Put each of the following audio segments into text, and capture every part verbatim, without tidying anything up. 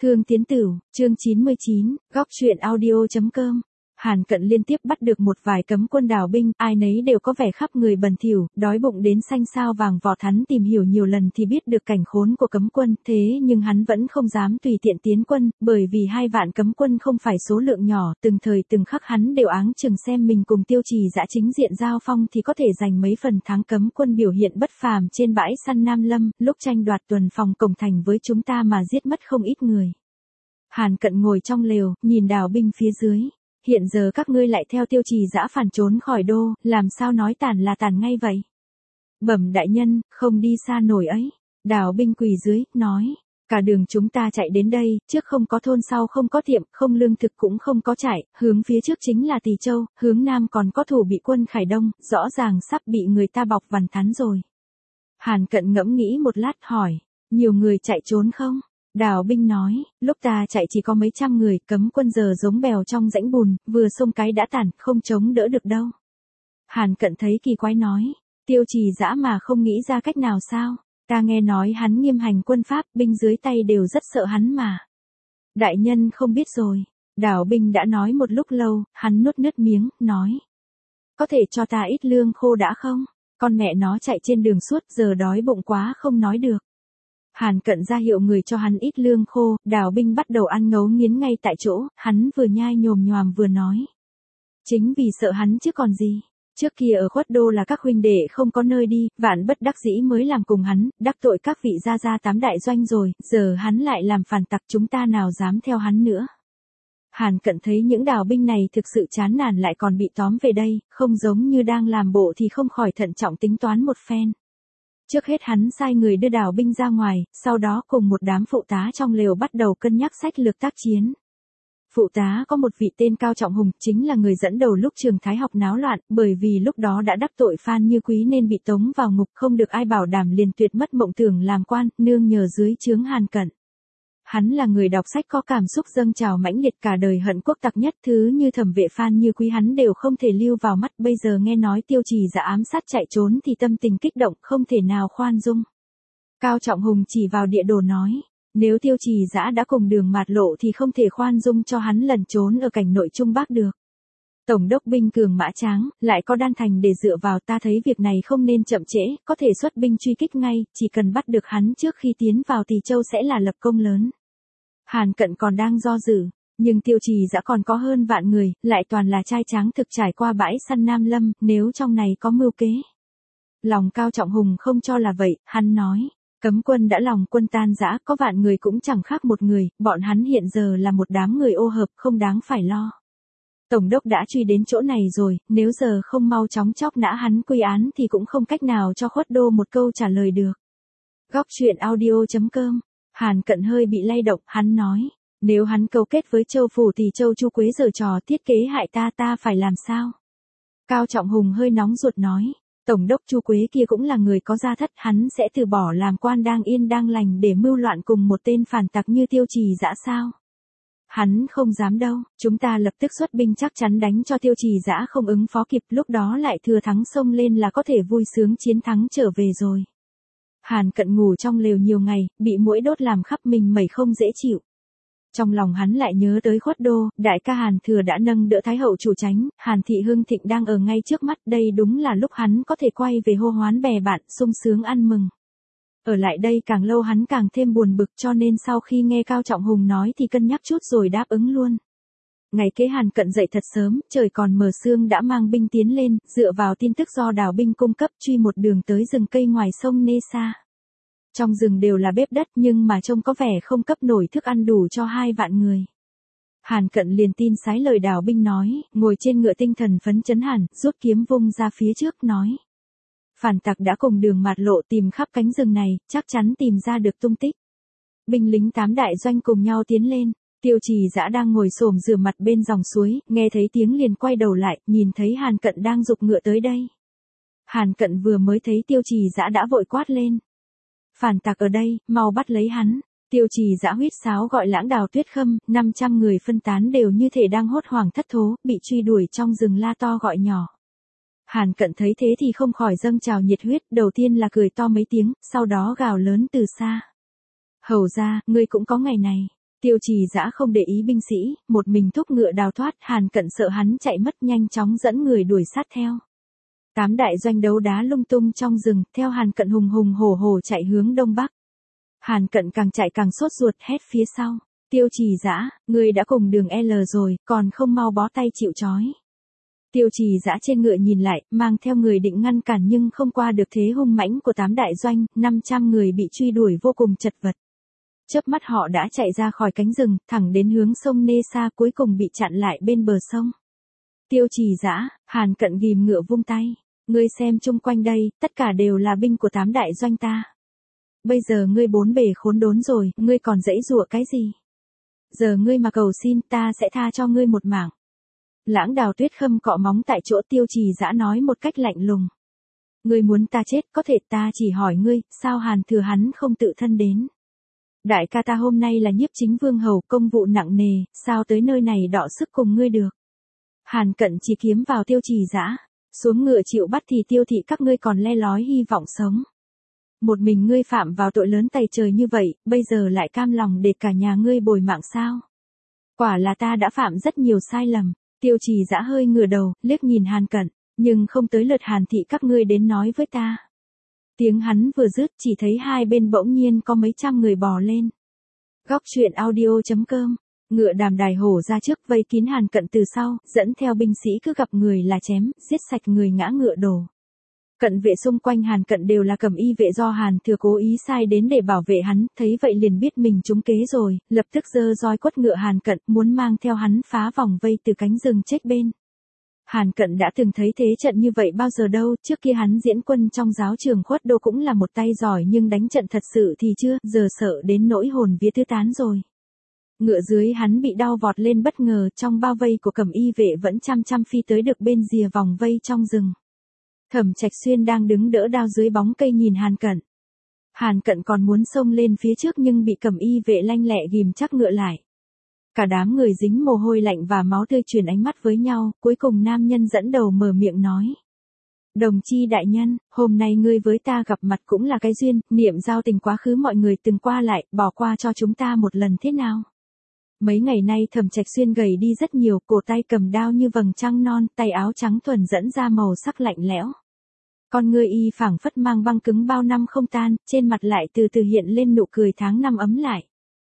Thương Tiến Tửu, chương chín mươi chín, góc truyện audio.com. Hàn Cận liên tiếp bắt được một vài cấm quân đào binh, ai nấy đều có vẻ khắp người bần thỉu, đói bụng đến xanh xao vàng vọt. Hắn tìm hiểu nhiều lần thì biết được cảnh khốn của cấm quân, thế nhưng hắn vẫn không dám tùy tiện tiến quân, bởi vì hai vạn cấm quân không phải số lượng nhỏ, từng thời từng khắc hắn đều áng chừng xem mình cùng Tiêu Trì Dã chính diện giao phong thì có thể giành mấy phần thắng. Cấm quân biểu hiện bất phàm trên bãi săn Nam Lâm, lúc tranh đoạt tuần phòng cổng thành với chúng ta mà giết mất không ít người. Hàn Cận ngồi trong lều, nhìn đào binh phía dưới. Hiện giờ các ngươi lại theo Tiêu Trì Dã phản trốn khỏi đô, làm sao nói tàn là tàn ngay vậy? Bẩm đại nhân, không đi xa nổi ấy. Đào binh quỳ dưới, nói, cả đường chúng ta chạy đến đây, trước không có thôn sau không có tiệm, không lương thực cũng không có trại, hướng phía trước chính là Tỳ Châu, hướng nam còn có thủ bị quân Khải Đông, rõ ràng sắp bị người ta bọc vằn thắn rồi. Hàn Cận ngẫm nghĩ một lát hỏi, nhiều người chạy trốn không? Đào binh nói, lúc ta chạy chỉ có mấy trăm người, cấm quân giờ giống bèo trong rãnh bùn, vừa xông cái đã tàn, không chống đỡ được đâu. Hàn Cận thấy kỳ quái nói, Tiêu Trì Dã mà không nghĩ ra cách nào sao? Ta nghe nói hắn nghiêm hành quân pháp, binh dưới tay đều rất sợ hắn mà. Đại nhân không biết rồi. Đào binh đã nói một lúc lâu, hắn nuốt nước miếng, nói. Có thể cho ta ít lương khô đã không? Con mẹ nó chạy trên đường suốt giờ đói bụng quá không nói được. Hàn Cận ra hiệu người cho hắn ít lương khô, đào binh bắt đầu ăn ngấu nghiến ngay tại chỗ, hắn vừa nhai nhồm nhoàm vừa nói. Chính vì sợ hắn chứ còn gì. Trước kia ở Khuất Đô là các huynh đệ không có nơi đi, vạn bất đắc dĩ mới làm cùng hắn, đắc tội các vị gia gia tám đại doanh rồi, giờ hắn lại làm phản tặc, chúng ta nào dám theo hắn nữa. Hàn Cận thấy những đào binh này thực sự chán nản lại còn bị tóm về đây, không giống như đang làm bộ thì không khỏi thận trọng tính toán một phen. Trước hết hắn sai người đưa đào binh ra ngoài, sau đó cùng một đám phụ tá trong lều bắt đầu cân nhắc sách lược tác chiến. Phụ tá có một vị tên Cao Trọng Hùng, chính là người dẫn đầu lúc trường Thái học náo loạn, bởi vì lúc đó đã đắc tội Phan Như Quý nên bị tống vào ngục, không được ai bảo đảm liền tuyệt mất mộng tưởng làm quan, nương nhờ dưới trướng Hàn Cận. Hắn là người đọc sách có cảm xúc dâng trào mãnh liệt, cả đời hận quốc tặc nhất, thứ như thẩm vệ Phan Như Quý hắn đều không thể lưu vào mắt, bây giờ nghe nói Tiêu Trì Dã ám sát chạy trốn thì tâm tình kích động, không thể nào khoan dung. Cao Trọng Hùng chỉ vào địa đồ nói, nếu Tiêu Trì Dã đã cùng Đường Mạt Lộ thì không thể khoan dung cho hắn lẩn trốn ở cảnh nội Trung Bắc được. Tổng đốc binh cường mã tráng, lại có Đan Thành để dựa vào, ta thấy việc này không nên chậm trễ, có thể xuất binh truy kích ngay, chỉ cần bắt được hắn trước khi tiến vào Tỳ Châu sẽ là lập công lớn. Hàn Cận còn đang do dự, nhưng Tiêu Trì Dã còn có hơn vạn người, lại toàn là trai tráng thực trải qua bãi săn Nam Lâm, nếu trong này có mưu kế. Lòng Cao Trọng Hùng không cho là vậy, hắn nói, cấm quân đã lòng quân tan rã, có vạn người cũng chẳng khác một người, bọn hắn hiện giờ là một đám người ô hợp, không đáng phải lo. Tổng đốc đã truy đến chỗ này rồi, nếu giờ không mau chóng chóc nã hắn quy án thì cũng không cách nào cho Khuất Đô một câu trả lời được. Góc truyện audio.com. Hàn Cận hơi bị lay động, hắn nói, nếu hắn câu kết với Châu Phủ thì Châu Chu Quế giở trò thiết kế hại ta ta phải làm sao? Cao Trọng Hùng hơi nóng ruột nói, Tổng đốc Chu Quế kia cũng là người có gia thất, hắn sẽ từ bỏ làm quan đang yên đang lành để mưu loạn cùng một tên phản tặc như Tiêu Trì Dã sao? Hắn không dám đâu, chúng ta lập tức xuất binh chắc chắn đánh cho Tiêu Trì Dã không ứng phó kịp, lúc đó lại thừa thắng xông lên là có thể vui sướng chiến thắng trở về rồi. Hàn Cận ngủ trong lều nhiều ngày, bị muỗi đốt làm khắp mình mẩy không dễ chịu. Trong lòng hắn lại nhớ tới Khuất Đô, đại ca Hàn Thừa đã nâng đỡ Thái hậu chủ tránh, Hàn Thị Hưng Thịnh đang ở ngay trước mắt, đây đúng là lúc hắn có thể quay về hô hoán bè bạn, sung sướng ăn mừng. Ở lại đây càng lâu hắn càng thêm buồn bực, cho nên sau khi nghe Cao Trọng Hùng nói thì cân nhắc chút rồi đáp ứng luôn. Ngày kế Hàn Cận dậy thật sớm, trời còn mờ sương đã mang binh tiến lên, dựa vào tin tức do đào binh cung cấp truy một đường tới rừng cây ngoài sông Nê Sa. Trong rừng đều là bếp đất nhưng mà trông có vẻ không cấp nổi thức ăn đủ cho hai vạn người. Hàn Cận liền tin sái lời đào binh nói, ngồi trên ngựa tinh thần phấn chấn hẳn, rút kiếm vung ra phía trước nói. Phản tặc đã cùng Đường Mạt Lộ tìm khắp cánh rừng này, chắc chắn tìm ra được tung tích. Binh lính tám đại doanh cùng nhau tiến lên. Tiêu Trì Dã đang ngồi xổm rửa mặt bên dòng suối, nghe thấy tiếng liền quay đầu lại, nhìn thấy Hàn Cận đang giục ngựa tới đây. Hàn Cận vừa mới thấy Tiêu Trì Dã đã vội quát lên. Phản tặc ở đây, mau bắt lấy hắn. Tiêu Trì Dã huýt sáo gọi Lãng Đào Tuyết Khâm, năm trăm người phân tán đều như thể đang hốt hoảng thất thố, bị truy đuổi trong rừng la to gọi nhỏ. Hàn Cận thấy thế thì không khỏi dâng trào nhiệt huyết, đầu tiên là cười to mấy tiếng, sau đó gào lớn từ xa. Hầu ra, ngươi cũng có ngày này. Tiêu Trì Dã không để ý binh sĩ, một mình thúc ngựa đào thoát, Hàn Cận sợ hắn chạy mất nhanh chóng dẫn người đuổi sát theo. Tám đại doanh đấu đá lung tung trong rừng, theo Hàn Cận hùng hùng hổ hổ chạy hướng đông bắc. Hàn Cận càng chạy càng sốt ruột hét phía sau. Tiêu Trì Dã, ngươi đã cùng đường L rồi, còn không mau bó tay chịu trói. Tiêu Trì Dã trên ngựa nhìn lại, mang theo người định ngăn cản nhưng không qua được thế hung mãnh của tám đại doanh, năm trăm người bị truy đuổi vô cùng chật vật. Chớp mắt họ đã chạy ra khỏi cánh rừng, thẳng đến hướng sông Nê Sa, cuối cùng bị chặn lại bên bờ sông. Tiêu Trì Dã, Hàn Cận ghim ngựa vung tay. Ngươi xem chung quanh đây, tất cả đều là binh của tám đại doanh ta. Bây giờ ngươi bốn bề khốn đốn rồi, ngươi còn giãy giụa cái gì? Giờ ngươi mà cầu xin, ta sẽ tha cho ngươi một mạng. Lãng Đào Tuyết Khâm cọ móng tại chỗ. Tiêu Trì Dã nói một cách lạnh lùng. Ngươi muốn ta chết, có thể, ta chỉ hỏi ngươi, sao Hàn Thừa hắn không tự thân đến? Đại ca ta hôm nay là nhiếp chính vương hầu, công vụ nặng nề, sao tới nơi này đọ sức cùng ngươi được? Hàn Cận chỉ kiếm vào Tiêu Trì Dã. Xuống ngựa chịu bắt thì tiêu thị các ngươi còn le lói hy vọng sống. Một mình ngươi phạm vào tội lớn tày trời như vậy, bây giờ lại cam lòng để cả nhà ngươi bồi mạng sao? Quả là ta đã phạm rất nhiều sai lầm. Tiêu Trì Dã hơi ngửa đầu, liếc nhìn Hàn Cận, nhưng không tới lượt Hàn thị các ngươi đến nói với ta. Tiếng hắn vừa dứt chỉ thấy hai bên bỗng nhiên có mấy trăm người bò lên. Góc truyện audio chấm com. Ngựa Đàm Đài hổ ra trước vây kín Hàn Cận từ sau, dẫn theo binh sĩ cứ gặp người là chém, giết sạch người ngã ngựa đổ. Cận vệ xung quanh Hàn Cận đều là cầm y vệ do Hàn Thừa cố ý sai đến để bảo vệ hắn, thấy vậy liền biết mình trúng kế rồi, lập tức giơ roi quất ngựa Hàn Cận, muốn mang theo hắn phá vòng vây từ cánh rừng chết bên. Hàn Cận đã từng thấy thế trận như vậy bao giờ đâu, trước kia hắn diễn quân trong giáo trường Khuất Đô cũng là một tay giỏi nhưng đánh trận thật sự thì chưa, giờ sợ đến nỗi hồn vía tứ tán rồi. Ngựa dưới hắn bị đau vọt lên bất ngờ, trong bao vây của cầm y vệ vẫn chăm chăm phi tới được bên rìa vòng vây trong rừng. Thẩm Trạch Xuyên đang đứng đỡ đao dưới bóng cây nhìn Hàn Cận. Hàn Cận còn muốn xông lên phía trước nhưng bị cầm y vệ lanh lẹ ghìm chắc ngựa lại. Cả đám người dính mồ hôi lạnh và máu tươi chuyển ánh mắt với nhau, cuối cùng nam nhân dẫn đầu mở miệng nói. Đồng chi đại nhân, hôm nay ngươi với ta gặp mặt cũng là cái duyên, niệm giao tình quá khứ mọi người từng qua lại, bỏ qua cho chúng ta một lần thế nào? Mấy ngày nay Thẩm Trạch Xuyên gầy đi rất nhiều, cổ tay cầm đao như vầng trăng non, tay áo trắng thuần dẫn ra màu sắc lạnh lẽo. Con ngươi y phảng phất mang băng cứng bao năm không tan, trên mặt lại từ từ hiện lên nụ cười tháng năm ấm lại.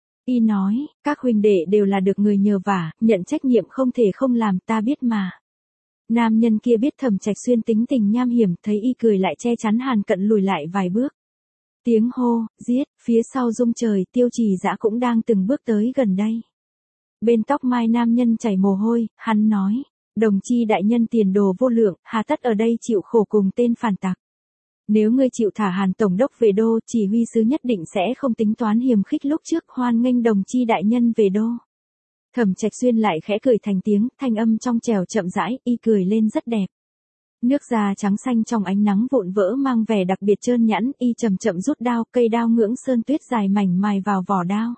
Y nói, các huynh đệ đều là được người nhờ vả, nhận trách nhiệm không thể không làm, ta biết mà. Nam nhân kia biết Thẩm Trạch Xuyên tính tình nham hiểm, thấy y cười lại che chắn Hàn Cận lùi lại vài bước. Tiếng hô, giết, phía sau rung trời, Tiêu Trì Dã cũng đang từng bước tới gần đây. Bên tóc mai nam nhân chảy mồ hôi, hắn nói, đồng chi đại nhân tiền đồ vô lượng, hà tất ở đây chịu khổ cùng tên phản tặc. Nếu ngươi chịu thả Hàn tổng đốc về đô, chỉ huy sứ nhất định sẽ không tính toán hiềm khích lúc trước, hoan nghênh đồng chi đại nhân về đô. Thẩm Trạch Xuyên lại khẽ cười thành tiếng, thanh âm trong trẻo chậm rãi, y cười lên rất đẹp. Nước da trắng xanh trong ánh nắng vụn vỡ mang vẻ đặc biệt trơn nhẵn, y chậm chậm rút đao, cây đao ngưỡng sơn tuyết dài mảnh mài vào vỏ đao.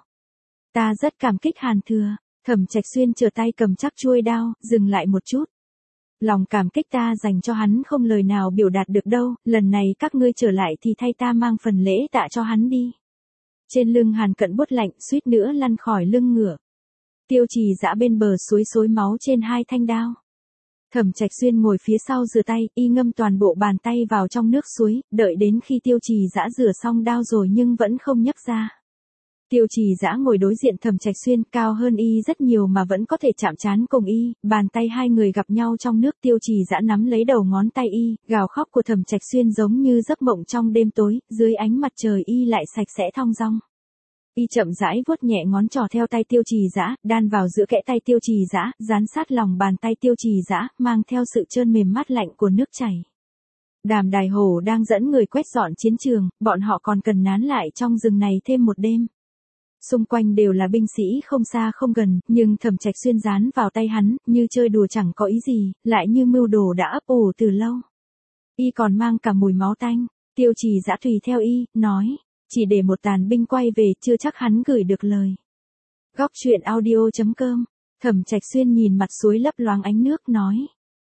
Ta rất cảm kích Hàn Thừa. Thẩm Trạch Xuyên chờ tay cầm chắc chuôi đao, dừng lại một chút. Lòng cảm kích ta dành cho hắn không lời nào biểu đạt được đâu, lần này các ngươi trở lại thì thay ta mang phần lễ tạ cho hắn đi. Trên lưng Hàn Cận buốt lạnh, suýt nữa lăn khỏi lưng ngựa. Tiêu Trì Dã bên bờ suối xối máu trên hai thanh đao. Thẩm Trạch Xuyên ngồi phía sau rửa tay, y ngâm toàn bộ bàn tay vào trong nước suối, đợi đến khi Tiêu Trì Dã rửa xong đao rồi nhưng vẫn không nhấc ra. Tiêu Trì Dã ngồi đối diện Thẩm Trạch Xuyên, cao hơn y rất nhiều mà vẫn có thể chạm trán cùng y, bàn tay hai người gặp nhau trong nước. Tiêu Trì Dã nắm lấy đầu ngón tay y, gào khóc của Thẩm Trạch Xuyên giống như giấc mộng trong đêm tối, dưới ánh mặt trời y lại sạch sẽ thong dong. Y chậm rãi vuốt nhẹ ngón trỏ theo tay Tiêu Trì Dã, đan vào giữa kẽ tay Tiêu Trì Dã, dán sát lòng bàn tay Tiêu Trì Dã, mang theo sự trơn mềm mát lạnh của nước chảy. Đàm Đài hổ đang dẫn người quét dọn chiến trường, bọn họ còn cần nán lại trong rừng này thêm một đêm. Xung quanh đều là binh sĩ không xa không gần, nhưng Thẩm Trạch Xuyên dán vào tay hắn, như chơi đùa chẳng có ý gì, lại như mưu đồ đã ấp ủ từ lâu. Y còn mang cả mùi máu tanh. Tiêu Trì Dã tùy theo y, nói, chỉ để một tàn binh quay về, chưa chắc hắn gửi được lời. Góc truyện audio chấm com. Thẩm Trạch Xuyên nhìn mặt suối lấp loáng ánh nước, nói,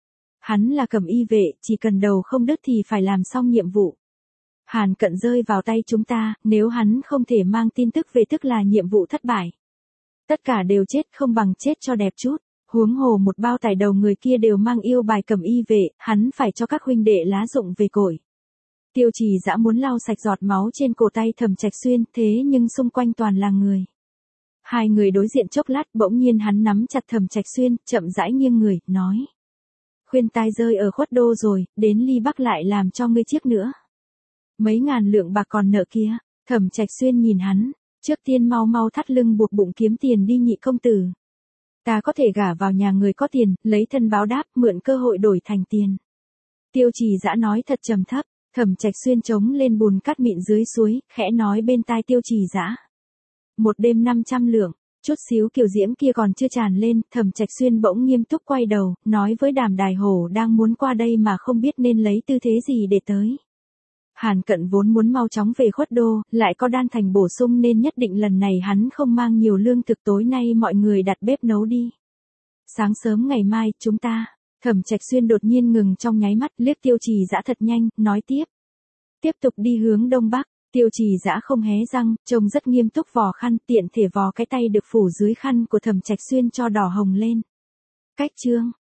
hắn là cầm y vệ, chỉ cần đầu không đứt thì phải làm xong nhiệm vụ. Hàn Cận rơi vào tay chúng ta, nếu hắn không thể mang tin tức về tức là nhiệm vụ thất bại. Tất cả đều chết không bằng chết cho đẹp chút. Huống hồ một bao tải đầu người kia đều mang yêu bài cầm y vệ, hắn phải cho các huynh đệ lá dụng về cội. Tiêu Trì Dã muốn lau sạch giọt máu trên cổ tay Thẩm Trạch Xuyên, thế nhưng xung quanh toàn là người. Hai người đối diện chốc lát, bỗng nhiên hắn nắm chặt Thẩm Trạch Xuyên, chậm rãi nghiêng người, nói. Khuyên tai rơi ở Khuất Đô rồi, đến Ly Bắc lại làm cho ngươi chiếc nữa. Mấy ngàn lượng bạc còn nợ kia. Thẩm Trạch Xuyên nhìn hắn, trước tiên mau mau thắt lưng buộc bụng kiếm tiền đi nhị công tử. Ta có thể gả vào nhà người có tiền, lấy thân báo đáp, mượn cơ hội đổi thành tiền. Tiêu Trì Dã nói thật trầm thấp. Thẩm Trạch Xuyên trống lên bùn cát mịn dưới suối, khẽ nói bên tai Tiêu Trì Dã. Một đêm năm trăm lượng, chút xíu kiều diễm kia còn chưa tràn lên, Thẩm Trạch Xuyên bỗng nghiêm túc quay đầu, nói với Đàm Đài Hổ đang muốn qua đây mà không biết nên lấy tư thế gì để tới. Hàn Cận vốn muốn mau chóng về Khuất Đô, lại có Đan Thành bổ sung nên nhất định lần này hắn không mang nhiều lương thực, tối nay mọi người đặt bếp nấu đi. Sáng sớm ngày mai, chúng ta. Thẩm Trạch Xuyên đột nhiên ngừng trong nháy mắt, liếc Tiêu Trì Dã thật nhanh, nói tiếp. Tiếp tục đi hướng đông bắc. Tiêu Trì Dã không hé răng, trông rất nghiêm túc vò khăn, tiện thể vò cái tay được phủ dưới khăn của Thẩm Trạch Xuyên cho đỏ hồng lên. Cách chương